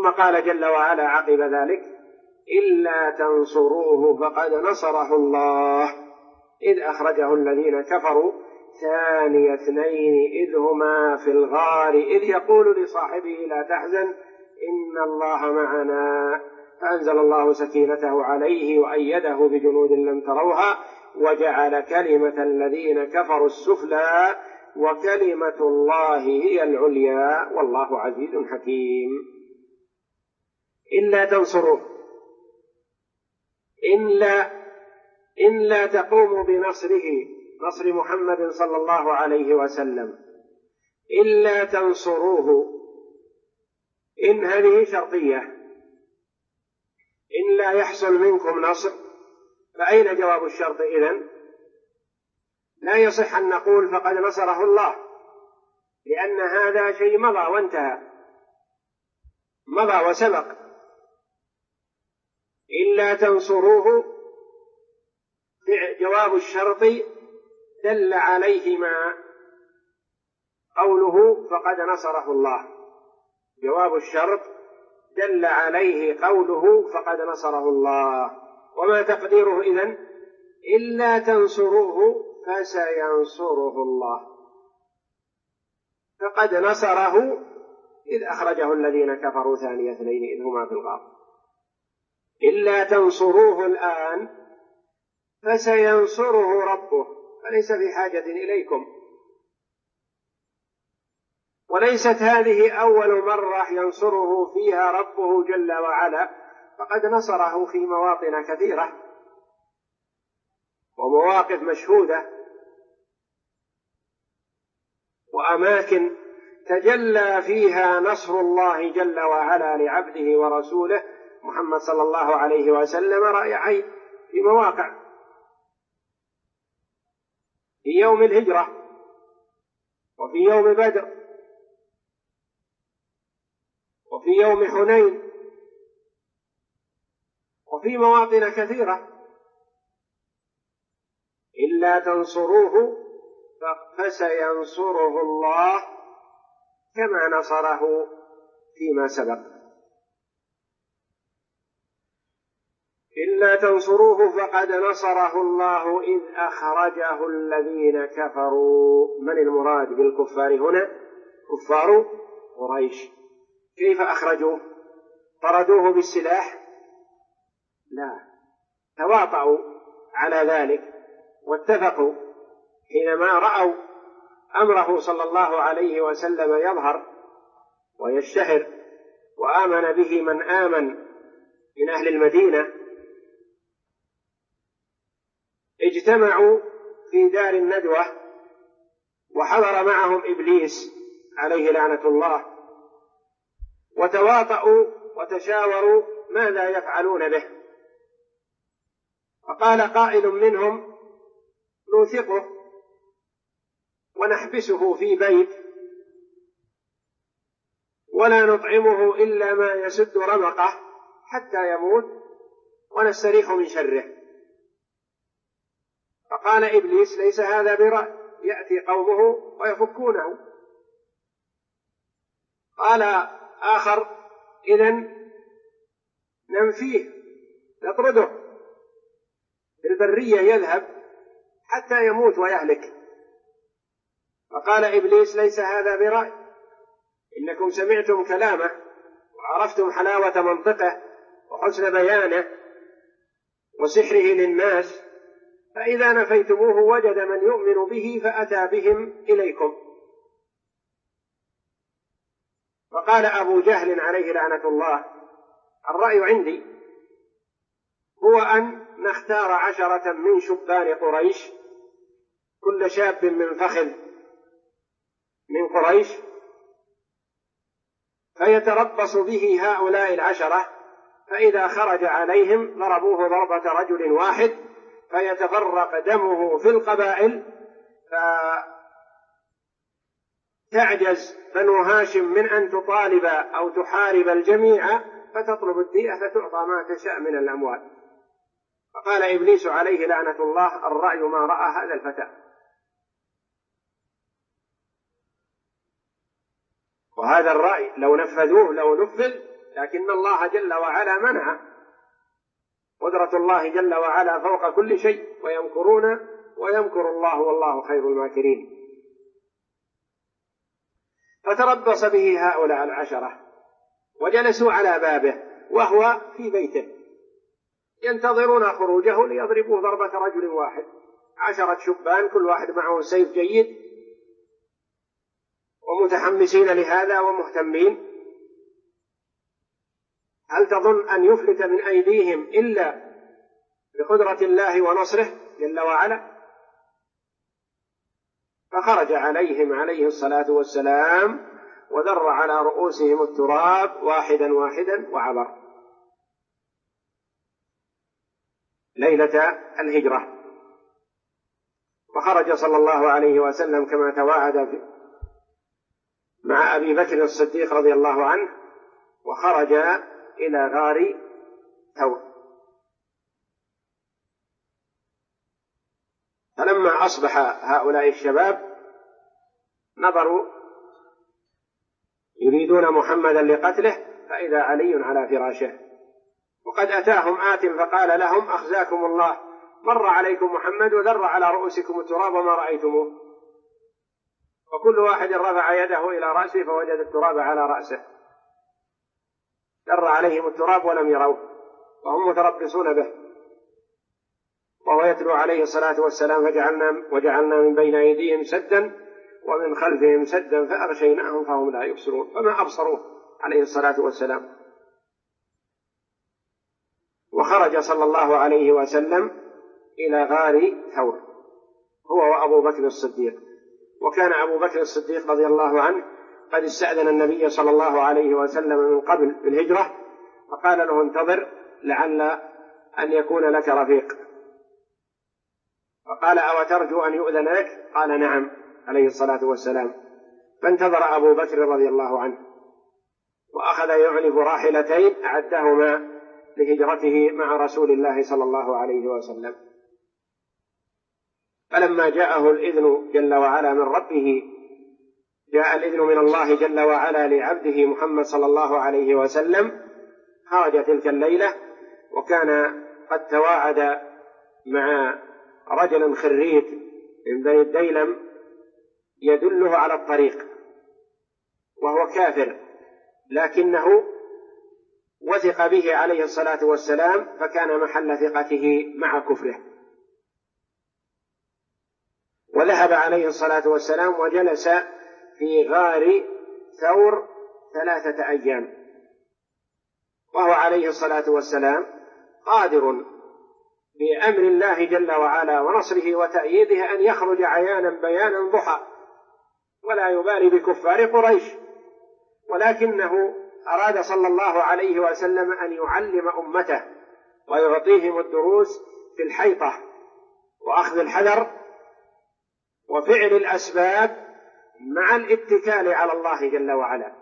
ثم قال جل وعلا عقب ذلك: إلا تنصروه فقد نصره الله إذ أخرجه الذين كفروا ثاني اثنين إذ هما في الغار إذ يقول لصاحبه لا تحزن إن الله معنا فأنزل الله سكينته عليه وأيده بجنود لم تروها وجعل كلمة الذين كفروا السفلى وكلمة الله هي العليا والله عزيز حكيم. إلا تنصروه، إلا تقوموا بنصره، نصر محمد صلى الله عليه وسلم، إلا تنصروه، إن هذه شرطية، إن لا يحصل منكم نصر فأين جواب الشرط إذن؟ لا يصح أن نقول فقد نصره الله، لأن هذا شيء مضى وانتهى، مضى وسبق. إلا تنصروه جواب الشرط دل عليه ما قوله فقد نصره الله، جواب الشرط دل عليه قوله فقد نصره الله. وما تقديره إذن؟ إلا تنصروه فسينصره الله، فقد نصره إذ أخرجه الذين كفروا ثاني اثنين إذ هما في الغار. إلا تنصروه الآن فسينصره ربه، فليس في حاجة إليكم، وليست هذه أول مرة ينصره فيها ربه جل وعلا، فقد نصره في مواطن كثيرة ومواقف مشهودة وأماكن تجلى فيها نصر الله جل وعلا لعبده ورسوله محمد صلى الله عليه وسلم رأي عين في مواقع، في يوم الهجرة وفي يوم بدر وفي يوم حنين وفي مواطن كثيرة. إلا تنصروه فسينصره الله كما نصره فيما سبق. إلا تنصروه فقد نصره الله إذ أخرجه الذين كفروا. من المراد بالكفار هنا؟ كفار قريش. كيف أخرجوه؟ طردوه بالسلاح؟ لا، تواطؤوا على ذلك واتفقوا حينما رأوا أمره صلى الله عليه وسلم يظهر ويشتهر وآمن به من آمن من أهل المدينة، اجتمعوا في دار الندوة وحضر معهم إبليس عليه لعنة الله، وتواطؤوا وتشاوروا ماذا يفعلون به. فقال قائل منهم: نوثقه ونحبسه في بيت ولا نطعمه إلا ما يسد رمقه حتى يموت ونستريح من شره. فقال إبليس: ليس هذا برأي، يأتي قومه ويفكونه. قال آخر: إذن ننفيه، نطرده في البرية يذهب حتى يموت ويهلك. فقال إبليس: ليس هذا برأي، إنكم سمعتم كلامه وعرفتم حلاوة منطقه وحسن بيانه وسحره للناس، فإذا نفيتموه وجد من يؤمن به فأتى بهم إليكم. فقال أبو جهل عليه لعنة الله: الرأي عندي هو أن نختار 10 من شبان قريش، كل شاب من فخذ من قريش، فيتربص به هؤلاء 10، فإذا خرج عليهم ضربوه ضربة رجل واحد فيتفرق دمه في القبائل، فتعجز بنو هاشم من أن تطالب أو تحارب الجميع، فتطلب الدية فتعطى ما تشاء من الأموال. فقال إبليس عليه لعنة الله: الرأي ما رأى هذا الفتى. وهذا الرأي لو نفذوه، لو نفذ، لكن الله جل وعلا منعه. قدرة الله جل وعلا فوق كل شيء، ويمكرون ويمكر الله والله خير الماكرين. فتربص به هؤلاء العشرة وجلسوا على بابه وهو في بيته ينتظرون خروجه ليضربوه ضربة رجل واحد. 10 شبان كل واحد معه سيف جيد ومتحمسين لهذا ومهتمين. هل تظن أن يفلت من أيديهم إلا بقدرة الله ونصره جل وعلا؟ فخرج عليهم عليه الصلاة والسلام وذر على رؤوسهم التراب واحدا واحدا وعبر ليلة الهجرة. وخرج صلى الله عليه وسلم كما توعد مع أبي بكر الصديق رضي الله عنه، وخرج إلى غار ثور. فلما أصبح هؤلاء الشباب نظروا يريدون محمدا لقتله، فإذا علي على فراشه، وقد أتاهم آت فقال لهم أخزاكم الله، مر عليكم محمد وذر على رؤوسكم التراب وما رأيتموه. وكل واحد رفع يده إلى رأسه فوجد التراب على رأسه، ذر عليهم التراب ولم يروه وهم متربصون به، وهو يتلو عليه الصلاة والسلام وجعلنا من بين أيديهم سدا ومن خلفهم سدا فأغشيناهم فهم لا يبصرون، فما أبصروه عليه الصلاة والسلام. وخرج صلى الله عليه وسلم إلى غار ثور هو وأبو بكر الصديق. وكان أبو بكر الصديق رضي الله عنه قد استأذن النبي صلى الله عليه وسلم من قبل بالهجرة، فقال له انتظر لعل أن يكون لك رفيق. فقال أو ترجو أن يؤذن لك؟ قال نعم عليه الصلاة والسلام. فانتظر أبو بكر رضي الله عنه وأخذ يعلف راحلتين أعدهما لهجرته مع رسول الله صلى الله عليه وسلم. فلما جاءه الإذن جل وعلا من ربه، جاء الإذن من الله جل وعلا لعبده محمد صلى الله عليه وسلم، خرج تلك الليلة، وكان قد تواعد مع رجل خريت من بني الديلم يدله على الطريق، وهو كافر لكنه وثق به عليه الصلاة والسلام، فكان محل ثقته مع كفره. وذهب عليه الصلاة والسلام وجلس في غار ثور 3 أيام، وهو عليه الصلاة والسلام قادر بأمر الله جل وعلا ونصره وتأييده أن يخرج عيانا بيانا ضحى ولا يبالي بكفار قريش، ولكنه أراد صلى الله عليه وسلم أن يعلم أمته ويعطيهم الدروس في الحيطة وأخذ الحذر وفعل الأسباب مع الاتكال على الله جل وعلا.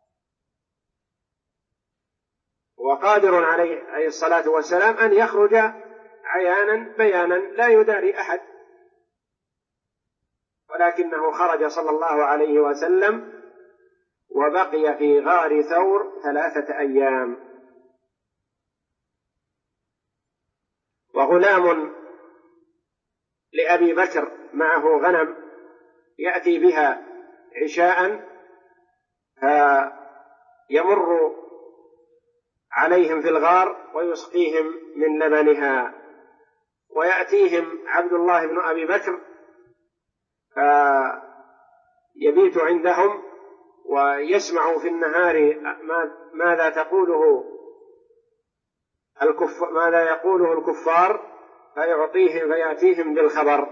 وقادر عليه الصلاة والسلام أن يخرج عيانا بيانا لا يداري أحد، ولكنه خرج صلى الله عليه وسلم وبقي في غار ثور 3 أيام. وغلام لأبي بكر معه غنم يأتي بها عشاء، فيمر عليهم في الغار ويسقيهم من لبنها، ويأتيهم عبد الله بن أبي بكر فيبيت عندهم ويسمع في النهار ماذا يقوله الكفار، فيأتيهم بالخبر.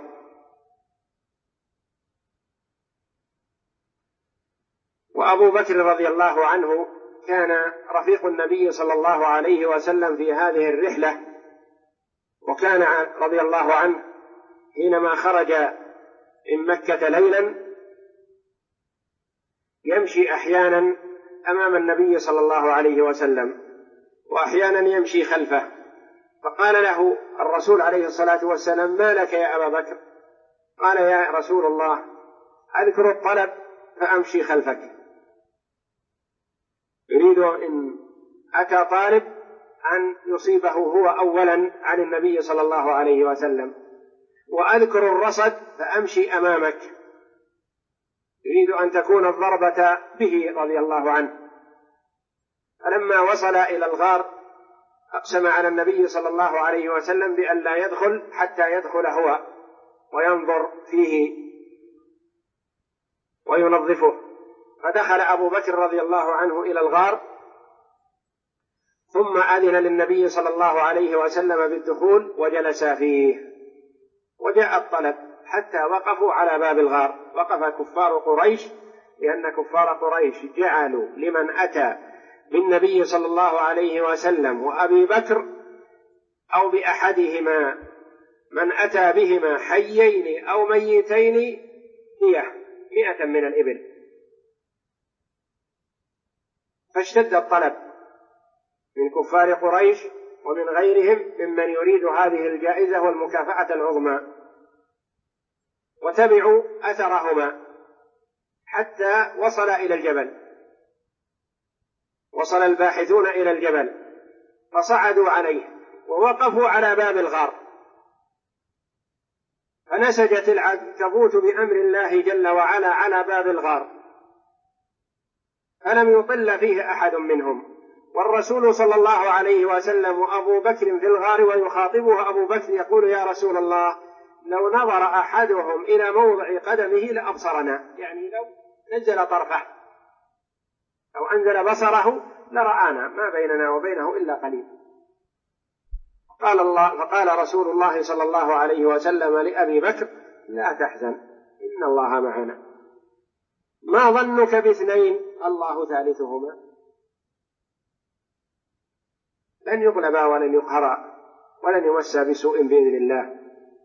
وأبو بكر رضي الله عنه كان رفيق النبي صلى الله عليه وسلم في هذه الرحلة، وكان رضي الله عنه حينما خرج من مكة ليلا يمشي أحيانا أمام النبي صلى الله عليه وسلم وأحيانا يمشي خلفه، فقال له الرسول عليه الصلاة والسلام ما لك يا أبا بكر؟ قال يا رسول الله أذكر الطلب فأمشي خلفك، يريد إن أتى طالب أن يصيبه هو أولا عن النبي صلى الله عليه وسلم، وأذكر الرصد فأمشي أمامك، يريد أن تكون الضربة به رضي الله عنه. فلما وصل إلى الغار أقسم على النبي صلى الله عليه وسلم بأن لا يدخل حتى يدخل هو وينظر فيه وينظفه. فدخل أبو بكر رضي الله عنه إلى الغار، ثم أذن للنبي صلى الله عليه وسلم بالدخول وجلس فيه. وجاء الطلب حتى وقفوا على باب الغار، وقف كفار قريش، لأن كفار قريش جعلوا لمن أتى بالنبي صلى الله عليه وسلم وأبي بكر أو بأحدهما من أتى بهما حيين أو ميتين دية 100 من الإبل. فاشتد الطلب من كفار قريش ومن غيرهم ممن يريد هذه الجائزة والمكافأة العظمى، وتبعوا أثرهما حتى وصل إلى الجبل. وصل الباحثون إلى الجبل فصعدوا عليه ووقفوا على باب الغار، فنسجت العنكبوت بأمر الله جل وعلا على باب الغار، فلم يطل فيه أحد منهم. والرسول صلى الله عليه وسلم وأبو بكر في الغار، ويخاطبه أبو بكر يقول: يا رسول الله، لو نظر أحدهم إلى موضع قدمه لأبصرنا، يعني لو نزل طرفه أو أنزل بصره لرآنا، ما بيننا وبينه إلا قليل. فقال رسول الله صلى الله عليه وسلم لأبي بكر: لا تحزن، إن الله معنا. ما ظنك باثنين الله ثالثهما؟ لن يغلبا ولن يقهرا ولن يمسا بسوء بإذن الله.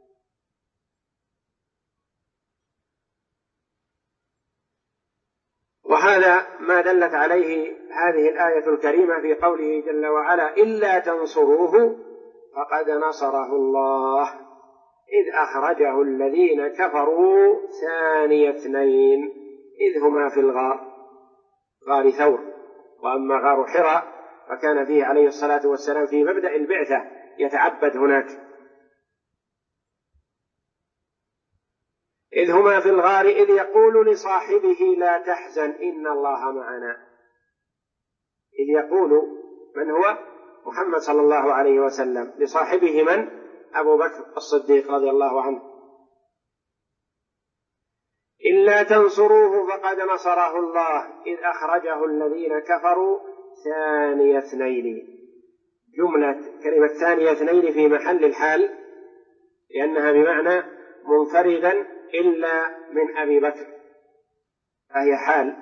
وهذا ما دلت عليه هذه الآية الكريمة في قوله جل وعلا: إلا تنصروه فقد نصره الله إذ أخرجه الذين كفروا ثاني اثنين إذ هما في غار ثور. وأما غار حراء فكان فيه عليه الصلاة والسلام في مبدأ البعثة يتعبد هناك. إذ هما في الغار إذ يقول لصاحبه لا تحزن إن الله معنا. إذ يقول من هو؟ محمد صلى الله عليه وسلم لصاحبه من؟ أبو بكر الصديق رضي الله عنه. إلا تنصروه فقد نصره الله إذ أخرجه الذين كفروا ثاني اثنين. جملة كلمة ثاني اثنين في محل الحال، لأنها بمعنى منفردا إلا من أبي بكر، فهي حال.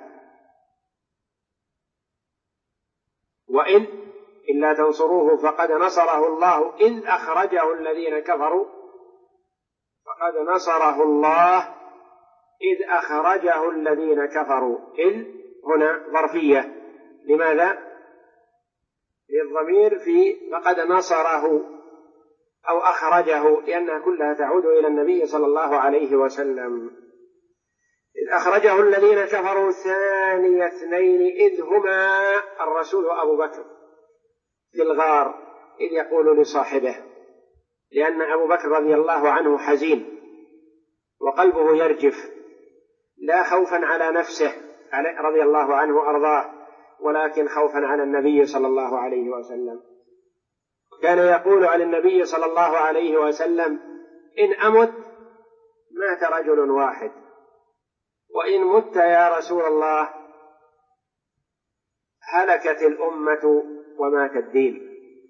وإذ إلا تنصروه فقد نصره الله إذ أخرجه الذين كفروا، فقد نصره الله إذ أخرجه الذين كفروا. إذ هنا ظرفية، لماذا؟ للضمير في فقد نصره أو أخرجه، لأنها كلها تعود إلى النبي صلى الله عليه وسلم. إذ أخرجه الذين كفروا ثاني اثنين إذ هما الرسول أبو بكر في الغار إذ يقول لصاحبه، لأن أبو بكر رضي الله عنه حزين وقلبه يرجف، لا خوفا على نفسه رضي الله عنه وأرضاه، ولكن خوفا على النبي صلى الله عليه وسلم. كان يقول عن النبي صلى الله عليه وسلم: إن أمت مات رجل واحد، وإن مت يا رسول الله هلكت الأمة ومات الدين.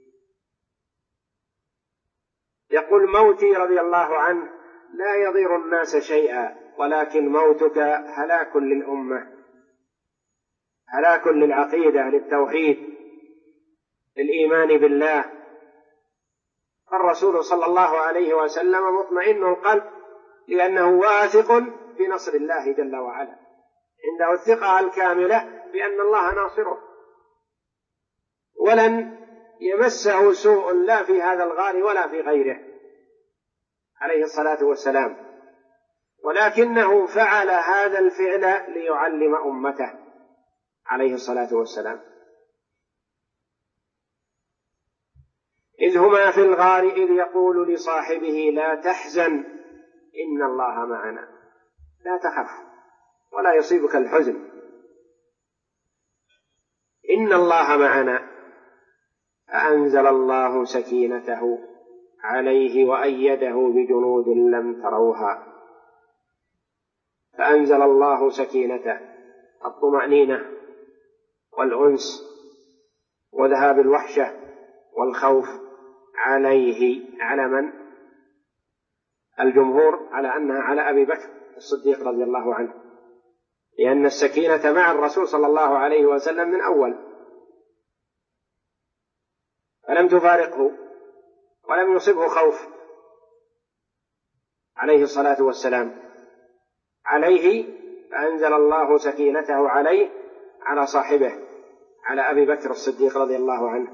يقول: موتي رضي الله عنه لا يضير الناس شيئا، ولكن موتك هلاك للأمة، هلاك للعقيدة، للتوحيد، للإيمان بالله. الرسول صلى الله عليه وسلم مطمئن القلب، لأنه واثق بنصر الله جل وعلا، عنده الثقة الكاملة بأن الله ناصره، ولن يمسه سوء لا في هذا الغار ولا في غيره عليه الصلاة والسلام، ولكنه فعل هذا الفعل ليعلم أمته عليه الصلاة والسلام. إذ هما في الغار إذ يقول لصاحبه لا تحزن إن الله معنا، لا تخف ولا يصيبك الحزن، إن الله معنا. فأنزل الله سكينته عليه وأيده بجنود لم تروها. فأنزل الله سكينته، الطمأنينة والأنس وذهاب الوحشة والخوف عليه. على من؟ الجمهور على أنها على أبي بكر الصديق رضي الله عنه، لأن السكينة مع الرسول صلى الله عليه وسلم من أول، فلم تفارقه ولم يصبه خوف عليه الصلاة والسلام. عليه فأنزل الله سكينته عليه على صاحبه على أبي بكر الصديق رضي الله عنه.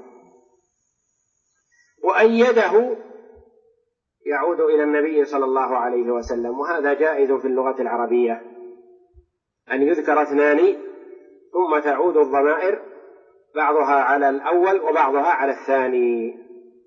وأيده يعود إلى النبي صلى الله عليه وسلم، وهذا جائز في اللغة العربية أن يذكر اثنان ثم تعود الضمائر بعضها على الأول وبعضها على الثاني.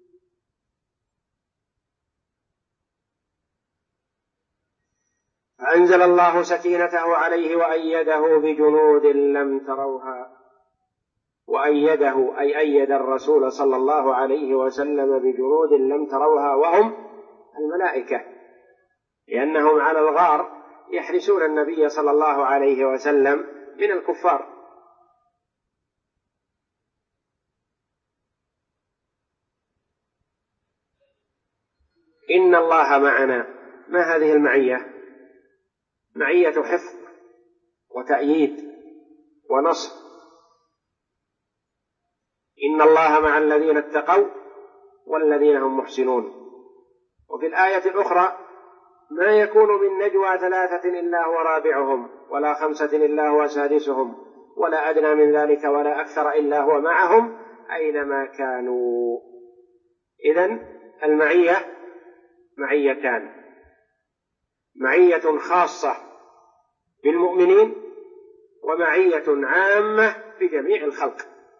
فأنزل الله سكينته عليه وأيده بجنود لم تروها. وأيده أي أيد الرسول صلى الله عليه وسلم بجنود لم تروها، وهم الملائكة، لأنهم على الغار يحرسون النبي صلى الله عليه وسلم من الكفار. إن الله معنا، ما هذه المعية؟ معية حفظ وتأييد ونصر. إن الله مع الذين اتقوا والذين هم محسنون. وفي الآية الأخرى ما يكون من نجوى ثلاثة إلا هو رابعهم ولا خمسة إلا هو سادسهم ولا أدنى من ذلك ولا أكثر إلا هو معهم أينما كانوا. إذن المعية معيتان: معية خاصة بالمؤمنين ومعية عامة بجميع الخلق.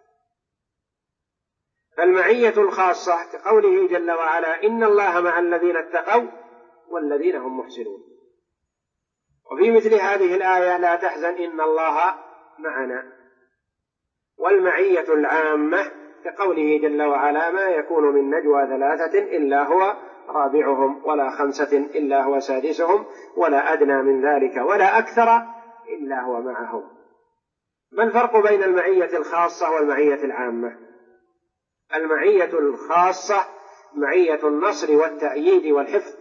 فالمعية الخاصة كقوله جل وعلا إن الله مع الذين اتقوا والذين هم محسنون. وفي مثل هذه الآية لا تحزن إن الله معنا. والمعية العامة كقوله جل وعلا ما يكون من نجوى ثلاثة إلا هو رابعهم ولا خمسة إلا هو سادسهم ولا أدنى من ذلك ولا أكثر إلا هو معهم. ما الفرق بين المعية الخاصة والمعية العامة؟ المعية الخاصة معية النصر والتأييد والحفظ،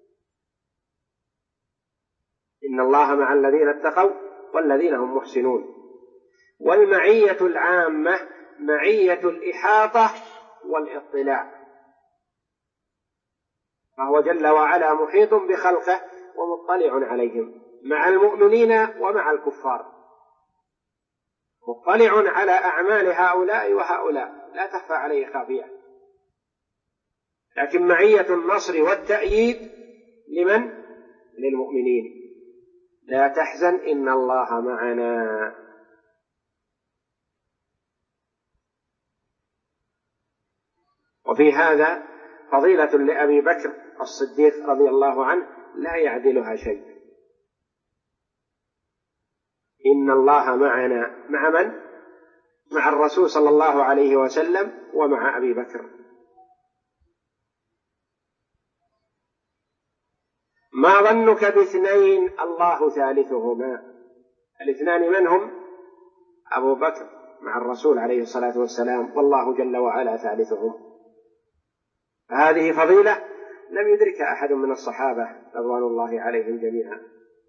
إن الله مع الذين اتقوا والذين هم محسنون. والمعية العامة معية الإحاطة والاطلاع، فهو جل وعلا محيط بخلقه ومطلع عليهم مع المؤمنين ومع الكفار، مطلع على أعمال هؤلاء وهؤلاء لا تخفى عليه خافية. لكن معية النصر والتأييد لمن؟ للمؤمنين. لا تحزن إن الله معنا. وفي هذا فضيلة لأبي بكر الصديق رضي الله عنه لا يعدلها شيء. إن الله معنا، مع من؟ مع الرسول صلى الله عليه وسلم ومع أبي بكر. ما ظنك باثنين الله ثالثهما؟ الاثنان من هم؟ أبو بكر مع الرسول عليه الصلاة والسلام والله جل وعلا ثالثهم. هذه فضيلة لم يدركها أحد من الصحابة رضوان الله عليهم جميعا.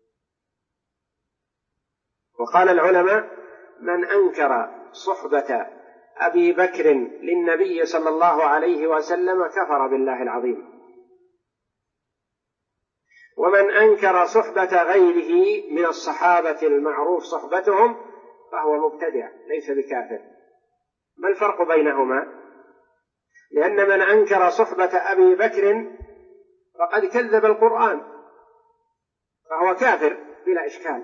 وقال العلماء من أنكر صحبة أبي بكر للنبي صلى الله عليه وسلم كفر بالله العظيم، ومن أنكر صحبة غيره من الصحابة المعروف صحبتهم فهو مبتدع ليس بكافر. ما الفرق بينهما؟ لأن من أنكر صحبة أبي بكر فقد كذب القرآن فهو كافر بلا إشكال،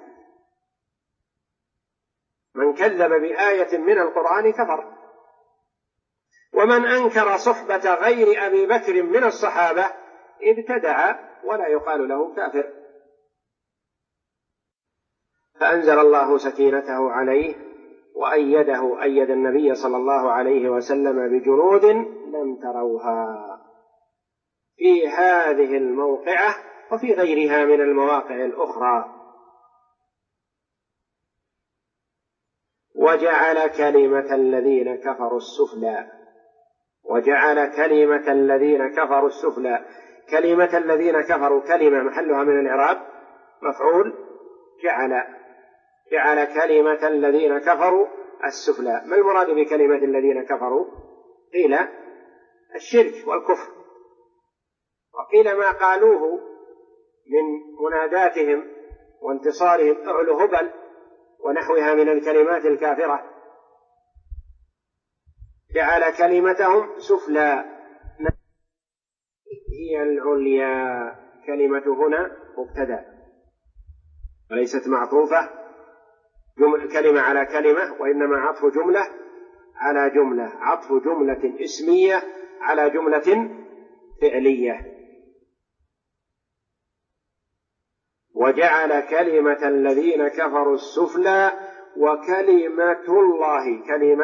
من كذب بآية من القرآن كفر. ومن أنكر صحبة غير أبي بكر من الصحابة ابتدع ولا يقال له كافر. فأنزل الله سكينته عليه وأيده، أيد النبي صلى الله عليه وسلم بجنود لم تروها في هذه الموقعة وفي غيرها من المواقع الأخرى. وجعل كلمة الذين كفروا السفلى، وجعل كلمة الذين كفروا السفلى. كلمة الذين كفروا كلمة محلها من الإعراب مفعول جعل كلمة الذين كفروا السفلى. ما المراد بكلمة الذين كفروا؟ قيل الشرك والكفر، وقيل ما قالوه من مناداتهم وانتصارهم اعلو هبل ونحوها من الكلمات الكافرة. جعل كلمتهم سفلى هي العليا. كلمة هنا مبتدأ وليست معطوفة كلمة على كلمة، وإنما عطف جملة على جملة، عطف جملة اسمية على جملة فعلية. وجعل كلمة الذين كفروا السفلى وكلمة الله.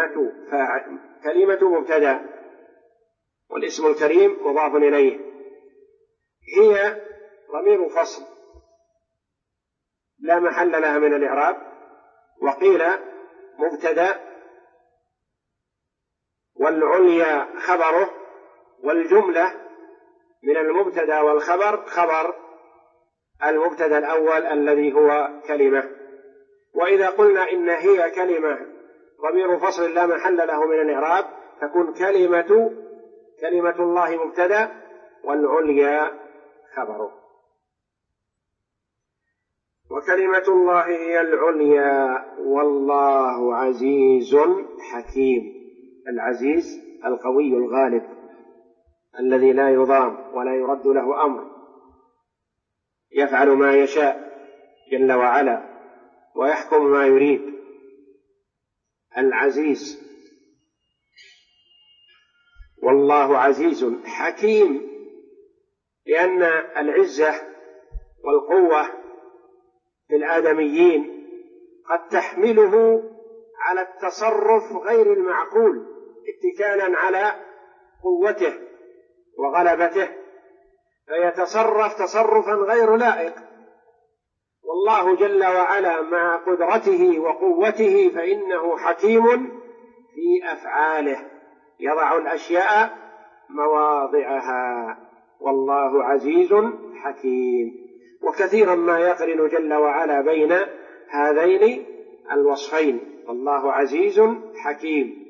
كلمة مبتدأ والاسم الكريم مضاف إليه، هي ضمير فصل لا محل لها من الإعراب، وقيل مبتدأ والعليا خبره، والجملة من المبتدأ والخبر خبر المبتدأ الأول الذي هو كلمة. وإذا قلنا إن هي كلمة ضمير فصل لا محل له من الإعراب تكون كلمة الله مبتدأ والعليا خبره. وكلمة الله هي العليا والله عزيز حكيم. العزيز القوي الغالب الذي لا يضام ولا يرد له أمر، يفعل ما يشاء جل وعلا ويحكم ما يريد. العزيز. والله عزيز حكيم، لأن العزة والقوة في الآدميين قد تحمله على التصرف غير المعقول اتكالا على قوته وغلبته، فيتصرف تصرفا غير لائق. والله جل وعلا مع قدرته وقوته فإنه حكيم في أفعاله، يضع الأشياء مواضعها. والله عزيز حكيم. وكثيرا ما يقرن جل وعلا بين هذين الوصفين، والله عزيز حكيم.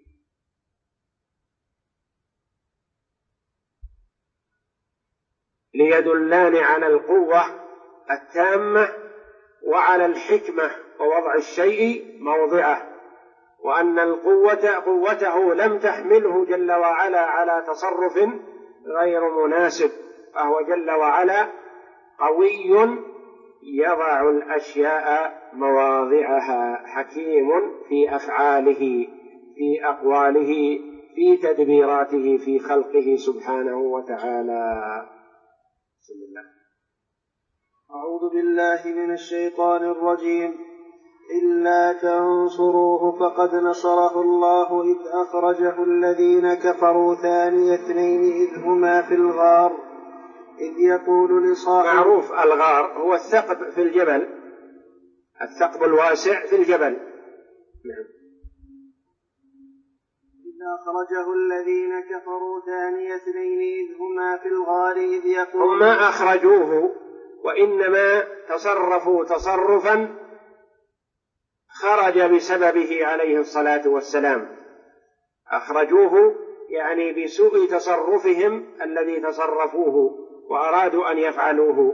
ليدلان على القوة التامة وعلى الحكمة ووضع الشيء موضعه، وأن قوته لم تحمله جل وعلا على تصرف غير مناسب، فهو جل وعلا قوي يضع الأشياء مواضعها، حكيم في أفعاله في أقواله في تدبيراته في خلقه سبحانه وتعالى. بسم الله. أعوذ بالله من الشيطان الرجيم. إلا تنصروه فقد نصره الله إذ أخرجه الذين كفروا ثاني اثنين إذ هما في الغار إذ يقول لصاحبه. معروف الغار هو الثقب في الجبل، الثقب الواسع في الجبل. نعم. إذ أخرجه الذين كفروا ثاني اثنين إذ هما في الغار إذ يقول. هم ما أخرجوه وإنما تصرفوا تصرفا خرج بسببه عليه الصلاة والسلام. أخرجوه يعني بسوء تصرفهم الذي تصرفوه وأرادوا أن يفعلوه.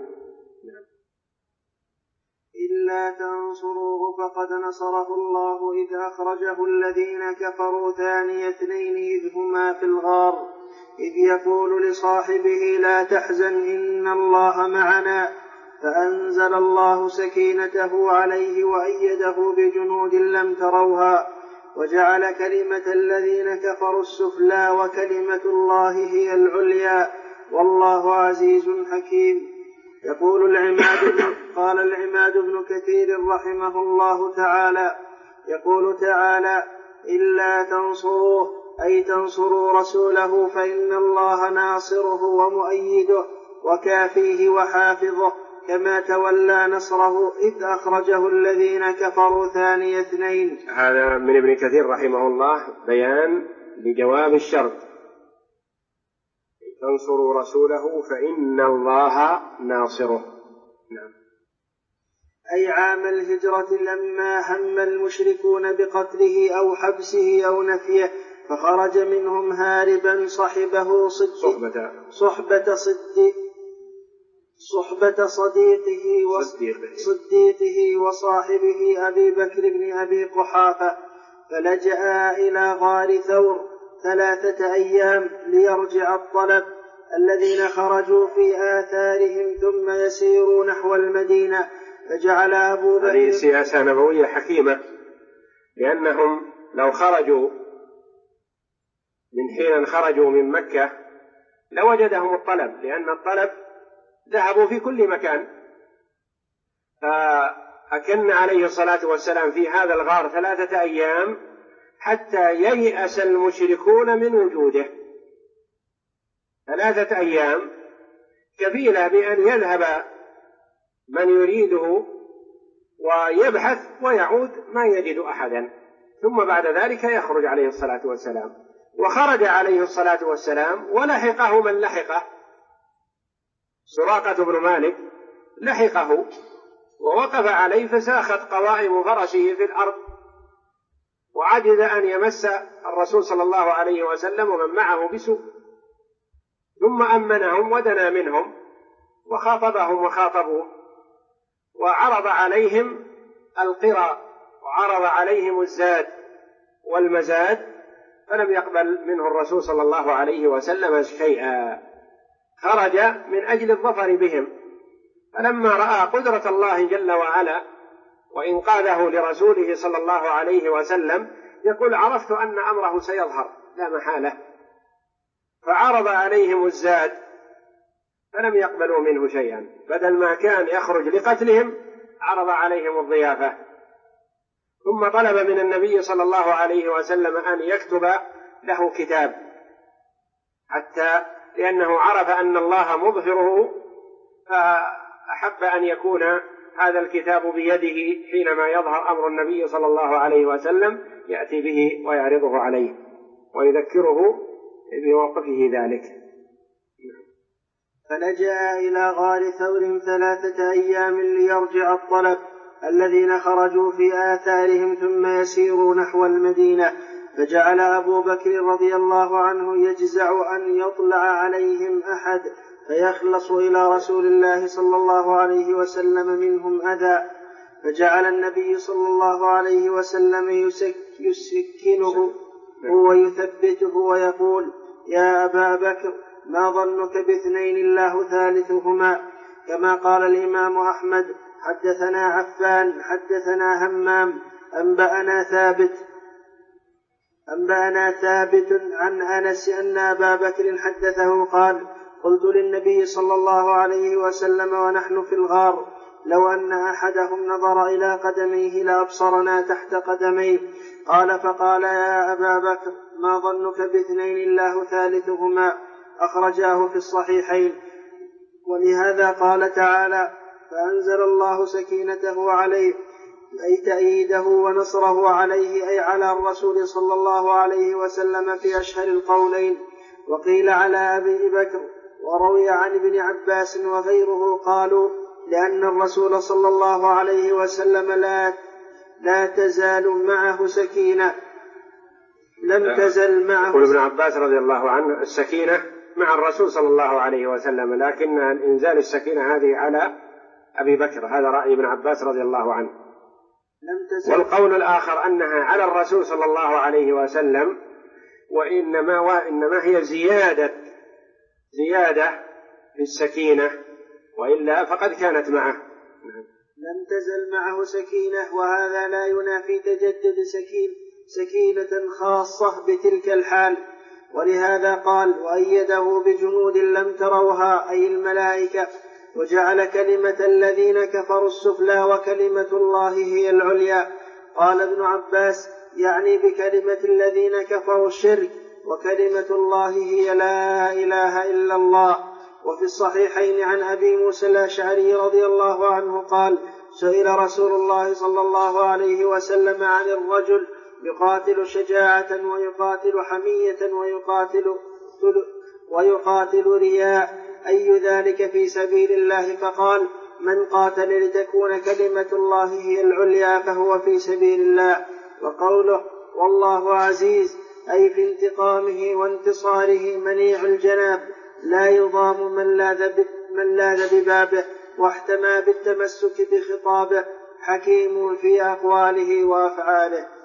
إلا تنصروه فقد نصره الله إذ أخرجه الذين كفروا ثاني اثنين إذ هما في الغار إذ يقول لصاحبه لا تحزن إن الله معنا فأنزل الله سكينته عليه وأيده بجنود لم تروها وجعل كلمة الذين كفروا السفلى وكلمة الله هي العليا والله عزيز حكيم. قال العماد بن كثير رحمه الله تعالى: يقول تعالى: إلا تنصروه أي تنصروا رسوله فإن الله ناصره ومؤيده وكافيه وحافظه، كما تولى نصره إذ أخرجه الذين كفروا ثاني اثنين. هذا من ابن كثير رحمه الله بيان لجواب الشرط: تنصروا رسوله فإن الله ناصره. نعم. أي عام الهجرة لما هم المشركون بقتله أو حبسه أو نفيه، فخرج منهم هاربا صحبه صحبة صديقه وصاحبه أبي بكر بن أبي قحافة، فلجأ إلى غار ثور 3 أيام ليرجع الطلب الذين خرجوا في آثارهم ثم يسيروا نحو المدينة. فجعل أبو بكر، هذه سياسة نبوية حكيمة، لأنهم لو خرجوا من حين خرجوا من مكة لوجدهم الطلب، لأن الطلب ذهبوا في كل مكان. فأكن عليه الصلاة والسلام في هذا الغار 3 أيام حتى ييأس المشركون من وجوده. 3 أيام كفيلة بأن يذهب من يريده ويبحث ويعود ما يجد أحدا، ثم بعد ذلك يخرج عليه الصلاة والسلام. وخرج عليه الصلاة والسلام ولحقه من لحقه، سراقة بن مالك لحقه ووقف عليه فساخت قوائم فرسه في الأرض، وعجز أن يمس الرسول صلى الله عليه وسلم ومن معه بسوء، ثم أمنهم ودنا منهم وخاطبهم وخاطبوه، وعرض عليهم القرى وعرض عليهم الزاد والمزاد، فلم يقبل منه الرسول صلى الله عليه وسلم شيئا. خرج من أجل الظفر بهم، فلما رأى قدرة الله جل وعلا وإنقاذه لرسوله صلى الله عليه وسلم يقول: عرفت أن أمره سيظهر لا محالة، فعرض عليهم الزاد فلم يقبلوا منه شيئا، بدل ما كان يخرج لقتلهم عرض عليهم الضيافة. ثم طلب من النبي صلى الله عليه وسلم أن يكتب له كتاب، حتى لأنه عرف أن الله مظهره، فأحب أن يكون هذا الكتاب بيده حينما يظهر أمر النبي صلى الله عليه وسلم يأتي به ويعرضه عليه ويذكره بموقفه ذلك. فلجأ إلى غار ثور 3 أيام ليرجع الطلب الذين خرجوا في آثارهم ثم يسيروا نحو المدينة. فجعل أبو بكر رضي الله عنه يجزع أن يطلع عليهم أحد فيخلص إلى رسول الله صلى الله عليه وسلم منهم أذى، فجعل النبي صلى الله عليه وسلم يسكنه ويثبته ويقول: يا أبا بكر، ما ظنك باثنين الله ثالثهما؟ كما قال الإمام أحمد: حدثنا عفان حدثنا همام أنبأنا ثابت عن أنس أن أبا بكر حدثه قال: قلت للنبي صلى الله عليه وسلم ونحن في الغار: لو أن أحدهم نظر إلى قدميه لأبصرنا تحت قدميه. قال: فقال: يا أبا بكر، ما ظنك باثنين الله ثالثهما؟ أخرجاه في الصحيحين. ولهذا قال تعالى: فأنزل الله سكينته عليه، أي تأييده ونصره عليه، أي على الرسول صلى الله عليه وسلم في أشهر القولين. وقيل على أبي بكر، وروي عن ابن عباس وغيره قالوا: لأن الرسول صلى الله عليه وسلم لا تزال معه سكينة، لم تزل معه. يقول ابن عباس رضي الله عنه: السكينة مع الرسول صلى الله عليه وسلم، لكن إنزال السكينة هذه على أبي بكر، هذا رأي ابن عباس رضي الله عنه. والقول الآخر أنها على الرسول صلى الله عليه وسلم، وإنما هي زيادة في السكينة، وإلا فقد كانت معه. لم تزل معه سكينة، وهذا لا ينافي تجدد سكينة خاصة بتلك الحال. ولهذا قال: وأيده بجنود لم تروها، أي الملائكة، وجعل كلمة الذين كفروا السفلى وكلمة الله هي العليا. قال ابن عباس: يعني بكلمة الذين كفروا الشرك، وكلمة الله هي لا إله إلا الله. وفي الصحيحين عن أبي موسى الأشعري رضي الله عنه قال: سئل رسول الله صلى الله عليه وسلم عن الرجل يقاتل شجاعة ويقاتل حمية ويقاتل رياء، أي ذلك في سبيل الله؟ فقال: من قاتل لتكون كلمة الله هي العليا فهو في سبيل الله. وقوله: والله عزيز، أي في انتقامه وانتصاره منيع الجناب، لا يضام من لاذ ببابه واحتمى بالتمسك بخطابه، حكيم في أقواله وأفعاله.